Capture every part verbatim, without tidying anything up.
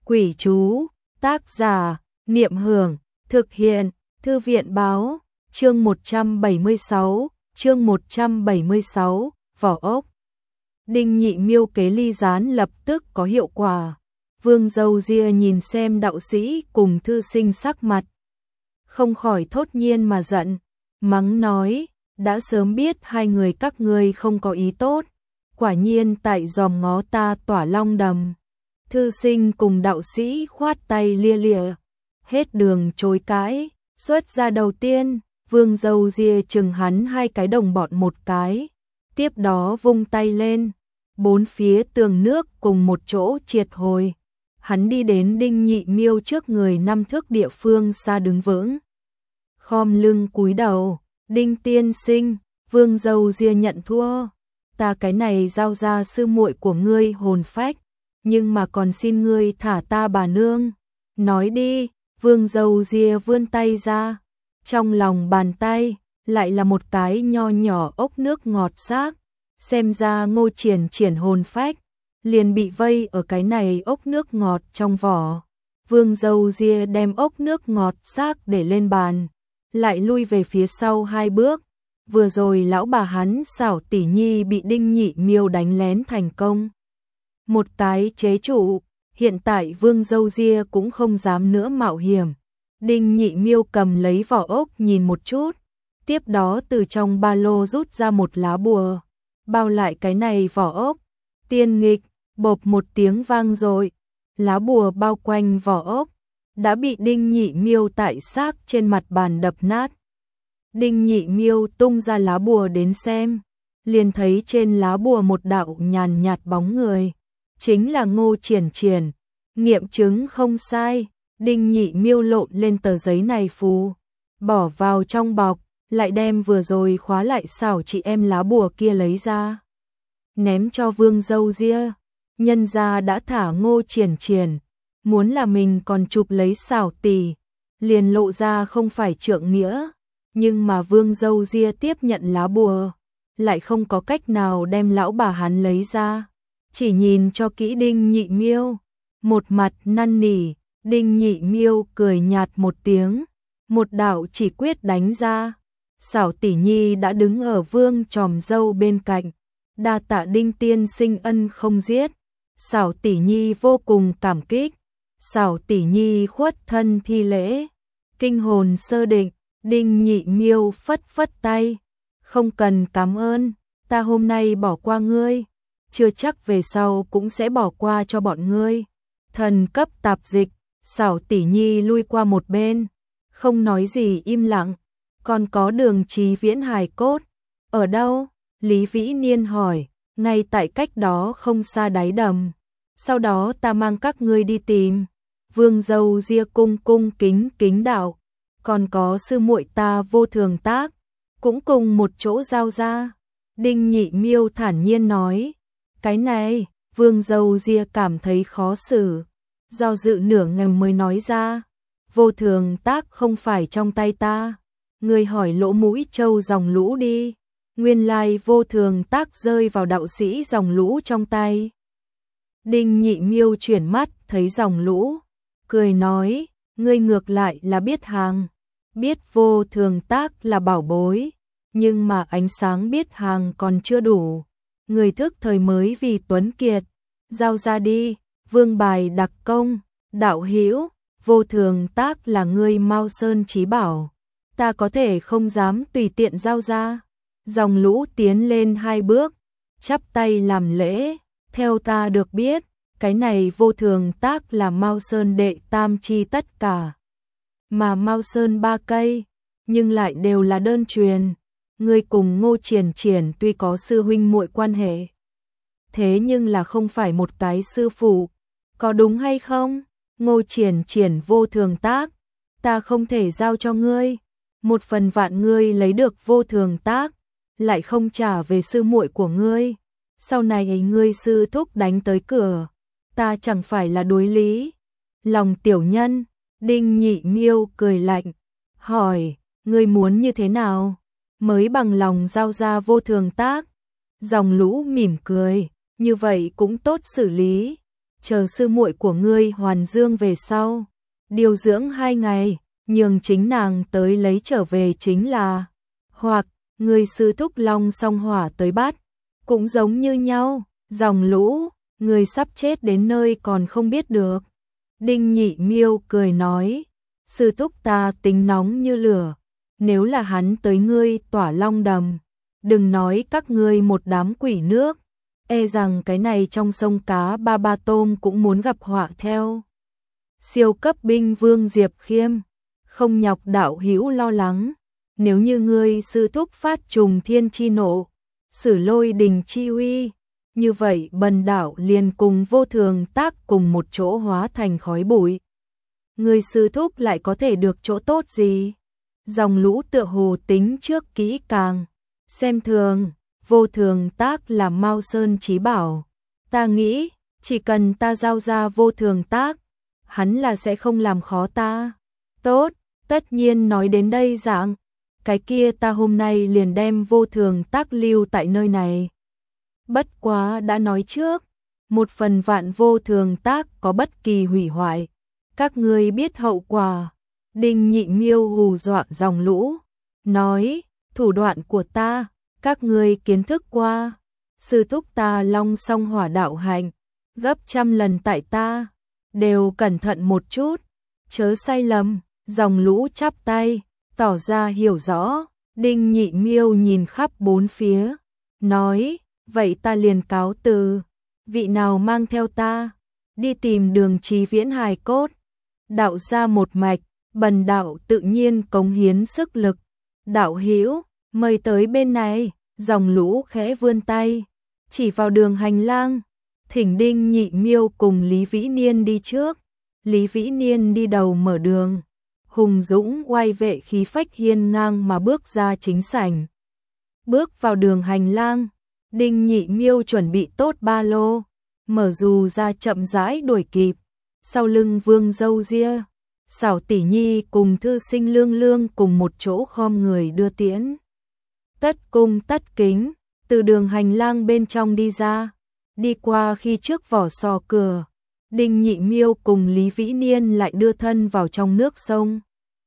Quỷ chú, tác giả, Niệm Hưởng, thực hiện, Thư viện báo, chương một trăm bảy mươi sáu, chương một trăm bảy mươi sáu, vỏ ốc. Đinh Nhị Miêu kế ly gián lập tức có hiệu quả. Vương Dâu Ria nhìn xem đạo sĩ cùng thư sinh sắc mặt, không khỏi thốt nhiên mà giận, mắng nói, đã sớm biết hai người các ngươi không có ý tốt, quả nhiên tại dòm ngó ta Tỏa Long Đầm. Thư sinh cùng đạo sĩ khoát tay lia lịa, hết đường chối cãi, xuất ra đầu tiên, Vương Dâu Ria chừng hắn hai cái đồng bọn một cái, tiếp đó vung tay lên, bốn phía tường nước cùng một chỗ triệt hồi. Hắn đi đến Đinh Nhị Miêu trước người năm thước địa phương xa đứng vững, khom lưng cúi đầu, Đinh tiên sinh, Vương Dâu Ria nhận thua, ta cái này giao ra sư muội của ngươi hồn phách, nhưng mà còn xin ngươi thả ta bà nương. Nói đi, Vương Dâu Ria vươn tay ra, trong lòng bàn tay lại là một cái nho nhỏ ốc nước ngọt xác, xem ra Ngô Triển Triển hồn phách liền bị vây ở cái này ốc nước ngọt trong vỏ. Vương Dâu Ria đem ốc nước ngọt xác để lên bàn, lại lui về phía sau hai bước. Vừa rồi lão bà hắn xảo tỷ nhi bị Đinh Nhị Miêu đánh lén thành công, một cái chế trụ, hiện tại Vương Dâu Ria cũng không dám nữa mạo hiểm. Đinh Nhị Miêu cầm lấy vỏ ốc nhìn một chút, tiếp đó từ trong ba lô rút ra một lá bùa, bao lại cái này vỏ ốc. Tiên nghịch, bộp một tiếng vang rồi, lá bùa bao quanh vỏ ốc đã bị Đinh Nhị Miêu tại xác trên mặt bàn đập nát. Đinh Nhị Miêu tung ra lá bùa đến xem, liền thấy trên lá bùa một đạo nhàn nhạt bóng người, chính là Ngô Triển Triển. Nghiệm chứng không sai, Đinh Nhị Miêu lộn lên tờ giấy này phù, bỏ vào trong bọc, lại đem vừa rồi khóa lại xảo chị em lá bùa kia lấy ra, ném cho Vương Dâu Ria. Nhân gia đã thả Ngô Triển Triển, muốn là mình còn chụp lấy xảo tỷ, liền lộ ra không phải trượng nghĩa. Nhưng mà Vương Dâu Ria tiếp nhận lá bùa, lại không có cách nào đem lão bà hắn lấy ra, chỉ nhìn cho kỹ Đinh Nhị Miêu, một mặt năn nỉ. Đinh Nhị Miêu cười nhạt một tiếng, một đạo chỉ quyết đánh ra. Xảo tỷ nhi đã đứng ở Vương tròm dâu bên cạnh, đa tạ Đinh tiên sinh ân không giết. Xảo tỷ nhi vô cùng cảm kích, xảo tỷ nhi khuất thân thi lễ, kinh hồn sơ định. Đinh Nhị Miêu phất phất tay, không cần cảm ơn, ta hôm nay bỏ qua ngươi, chưa chắc về sau cũng sẽ bỏ qua cho bọn ngươi. Thần cấp tạp dịch, xảo tỷ nhi lui qua một bên, không nói gì im lặng. Còn có Đường Chí Viễn hài cốt, ở đâu? Lý Vĩ Niên hỏi, ngay tại cách đó không xa đáy đầm, sau đó ta mang các ngươi đi tìm. Vương Dâu Ria cung cung kính kính đạo, còn có sư muội ta Vô Thường Tác, cũng cùng một chỗ giao ra. Đinh Nhị Miêu thản nhiên nói, cái này, Vương Dâu Ria cảm thấy khó xử, do dự nửa ngày mới nói ra, Vô Thường Tác không phải trong tay ta, người hỏi Lỗ Mũi Châu dòng lũ đi. Nguyên lai Vô Thường Tác rơi vào đạo sĩ dòng lũ trong tay. Đinh Nhị Miêu chuyển mắt thấy dòng lũ, cười nói, ngươi ngược lại là biết hàng, biết Vô Thường Tác là bảo bối, nhưng mà ánh sáng biết hàng còn chưa đủ. Người thức thời mới vì tuấn kiệt, giao ra đi. Vương bài đặc công, đạo hữu, Vô Thường Tác là ngươi Mao Sơn chí bảo, ta có thể không dám tùy tiện giao ra. Dòng lũ tiến lên hai bước, chắp tay làm lễ, theo ta được biết, cái này Vô Thường Tác là Mao Sơn đệ tam chi tất cả, mà Mao Sơn ba cây, nhưng lại đều là đơn truyền. Ngươi cùng Ngô Triển Triển tuy có sư huynh muội quan hệ, thế nhưng là không phải một cái sư phụ, có đúng hay không? Ngô Triển Triển Vô Thường Tác, ta không thể giao cho ngươi. Một phần vạn ngươi lấy được Vô Thường Tác, lại không trả về sư muội của ngươi, sau này ngươi sư thúc đánh tới cửa, ta chẳng phải là đối lý. Lòng tiểu nhân, Đinh Nhị Miêu cười lạnh, hỏi, ngươi muốn như thế nào mới bằng lòng giao ra Vô Thường Tác? Dòng lũ mỉm cười, như vậy cũng tốt xử lý, chờ sư muội của ngươi hoàn dương về sau, điều dưỡng hai ngày, nhường chính nàng tới lấy trở về chính là, hoặc ngươi sư thúc long song hỏa tới bắt, cũng giống như nhau, dòng lũ, ngươi sắp chết đến nơi còn không biết được. Đinh Nhị Miêu cười nói, sư thúc ta tính nóng như lửa, nếu là hắn tới ngươi tỏa long đầm, đừng nói các ngươi một đám quỷ nước, e rằng cái này trong sông cá ba ba tôm cũng muốn gặp họa theo. Siêu cấp binh vương Diệp Khiêm, không nhọc đạo hữu lo lắng, nếu như ngươi sư thúc phát trùng thiên chi nộ, sử lôi đình chi uy, như vậy bần đạo liền cùng vô thường tác cùng một chỗ hóa thành khói bụi. Ngươi sư thúc lại có thể được chỗ tốt gì? Dòng lũ tựa hồ tính trước kỹ càng, xem thường, vô thường tác là Mao Sơn chí bảo. Ta nghĩ, chỉ cần ta giao ra vô thường tác, hắn là sẽ không làm khó ta. Tốt, tất nhiên nói đến đây dạng, cái kia ta hôm nay liền đem vô thường tác lưu tại nơi này. Bất quá đã nói trước, một phần vạn vô thường tác có bất kỳ hủy hoại, các ngươi biết hậu quả. Đinh Nhị Miêu hù dọa dòng lũ, nói, thủ đoạn của ta, các ngươi kiến thức qua, sư thúc ta long song hỏa đạo hạnh, gấp trăm lần tại ta, đều cẩn thận một chút, chớ sai lầm. Dòng lũ chắp tay, tỏ ra hiểu rõ. Đinh Nhị Miêu nhìn khắp bốn phía, nói, vậy ta liền cáo từ, vị nào mang theo ta, đi tìm Đường Chí Viễn hài cốt. Đạo ra một mạch, bần đạo tự nhiên cống hiến sức lực. Đạo hữu, mời tới bên này. Dòng lũ khẽ vươn tay, chỉ vào đường hành lang, thỉnh Đinh Nhị Miêu cùng Lý Vĩ Niên đi trước. Lý Vĩ Niên đi đầu mở đường, hùng dũng oai vệ khí phách hiên ngang mà bước ra chính sảnh. Bước vào đường hành lang, Đinh Nhị Miêu chuẩn bị tốt ba lô, mở dù ra chậm rãi đuổi kịp. Sau lưng Vương Dâu Ria, Xảo Tỷ Nhi cùng thư sinh Lương Lương cùng một chỗ khom người đưa tiễn. Tất cung tất kính, từ đường hành lang bên trong đi ra, đi qua khi trước vỏ sò cửa, Đinh Nhị Miêu cùng Lý Vĩ Niên lại đưa thân vào trong nước sông.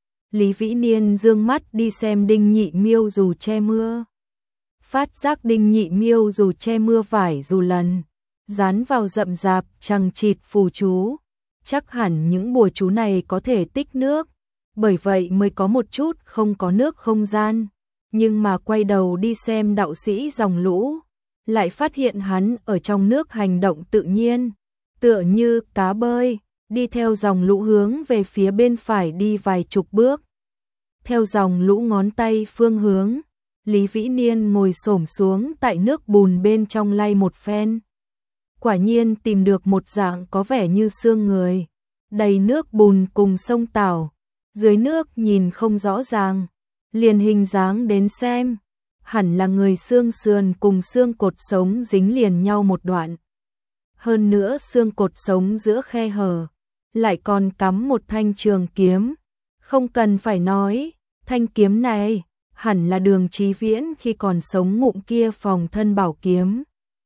Lý Vĩ Niên dương mắt đi xem Đinh Nhị Miêu dù che mưa. Phát giác Đinh Nhị Miêu dù che mưa vải dù lần, dán vào rậm rạp chằng chịt phù chú. Chắc hẳn những bùa chú này có thể tích nước, bởi vậy mới có một chút không có nước không gian. Nhưng mà quay đầu đi xem đạo sĩ dòng lũ, lại phát hiện hắn ở trong nước hành động tự nhiên, tựa như cá bơi, đi theo dòng lũ hướng về phía bên phải đi vài chục bước. Theo dòng lũ ngón tay phương hướng, Lý Vĩ Niên ngồi xổm xuống tại nước bùn bên trong lay một phen. Quả nhiên tìm được một dạng có vẻ như xương người, đầy nước bùn cùng sông Tảo, dưới nước nhìn không rõ ràng, liền hình dáng đến xem, hẳn là người xương sườn cùng xương cột sống dính liền nhau một đoạn. Hơn nữa xương cột sống giữa khe hở, lại còn cắm một thanh trường kiếm. Không cần phải nói, thanh kiếm này hẳn là Đường Chí Viễn khi còn sống ngụm kia phòng thân bảo kiếm.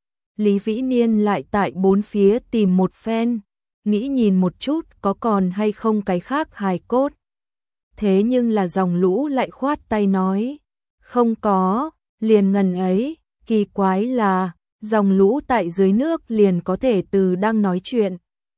Lý Vĩ Niên lại tại bốn phía tìm một phen, nghĩ nhìn một chút có còn hay không cái khác hài cốt. Thế nhưng là dòng lũ lại khoát tay nói, không có, liền ngần ấy. Kỳ quái là, dòng lũ tại dưới nước liền có thể từ đang nói chuyện.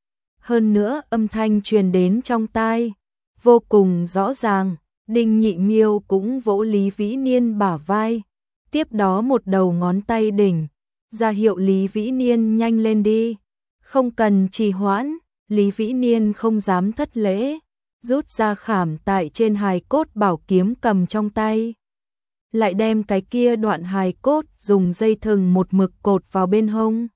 Hơn nữa âm thanh truyền đến trong tai, vô cùng rõ ràng. Đinh Nhị Miêu cũng vỗ Lý Vĩ Niên bả vai, tiếp đó một đầu ngón tay đỉnh, ra hiệu Lý Vĩ Niên nhanh lên đi, không cần trì hoãn. Lý Vĩ Niên không dám thất lễ, rút ra khảm tại trên hài cốt bảo kiếm cầm trong tay, lại đem cái kia đoạn hài cốt dùng dây thừng một mực cột vào bên hông,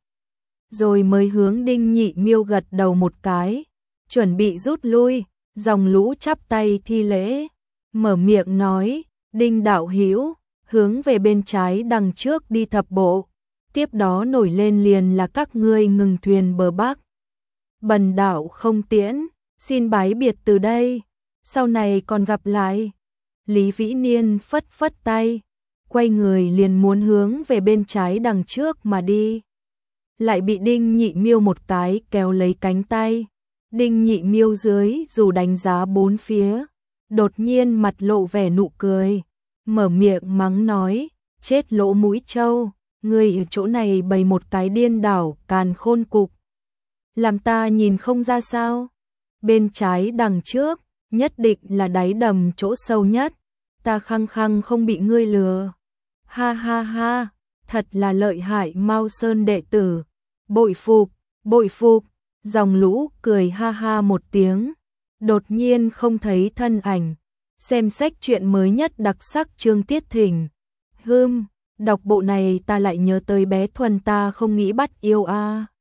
rồi mới hướng Đinh Nhị Miêu gật đầu một cái, chuẩn bị rút lui. Dòng lũ chắp tay thi lễ, mở miệng nói, Đinh đạo hữu, hướng về bên trái đằng trước đi thập bộ, tiếp đó nổi lên liền là các ngươi ngừng thuyền bờ bắc. Bần đạo không tiễn, xin bái biệt từ đây, sau này còn gặp lại. Lý Vĩ Niên phất phất tay, quay người liền muốn hướng về bên trái đằng trước mà đi. lại bị Đinh Nhị Miêu một cái kéo lấy cánh tay. Đinh Nhị Miêu dưới dù đánh giá bốn phía, đột nhiên mặt lộ vẻ nụ cười, mở miệng mắng nói, chết lỗ mũi trâu, ngươi ở chỗ này bày một cái điên đảo càn khôn cục. Làm ta nhìn không ra sao? Bên trái đằng trước, nhất định là đáy đầm chỗ sâu nhất, ta khăng khăng không bị ngươi lừa. Ha ha ha, thật là lợi hại Mao Sơn đệ tử, bội phục, bội phục, dòng lũ cười ha ha một tiếng, đột nhiên không thấy thân ảnh. Xem sách truyện mới nhất đặc sắc Trương Tiết Thỉnh. Hưm, đọc bộ này ta lại nhớ tới bé Thuần ta không nghĩ bắt yêu a. À.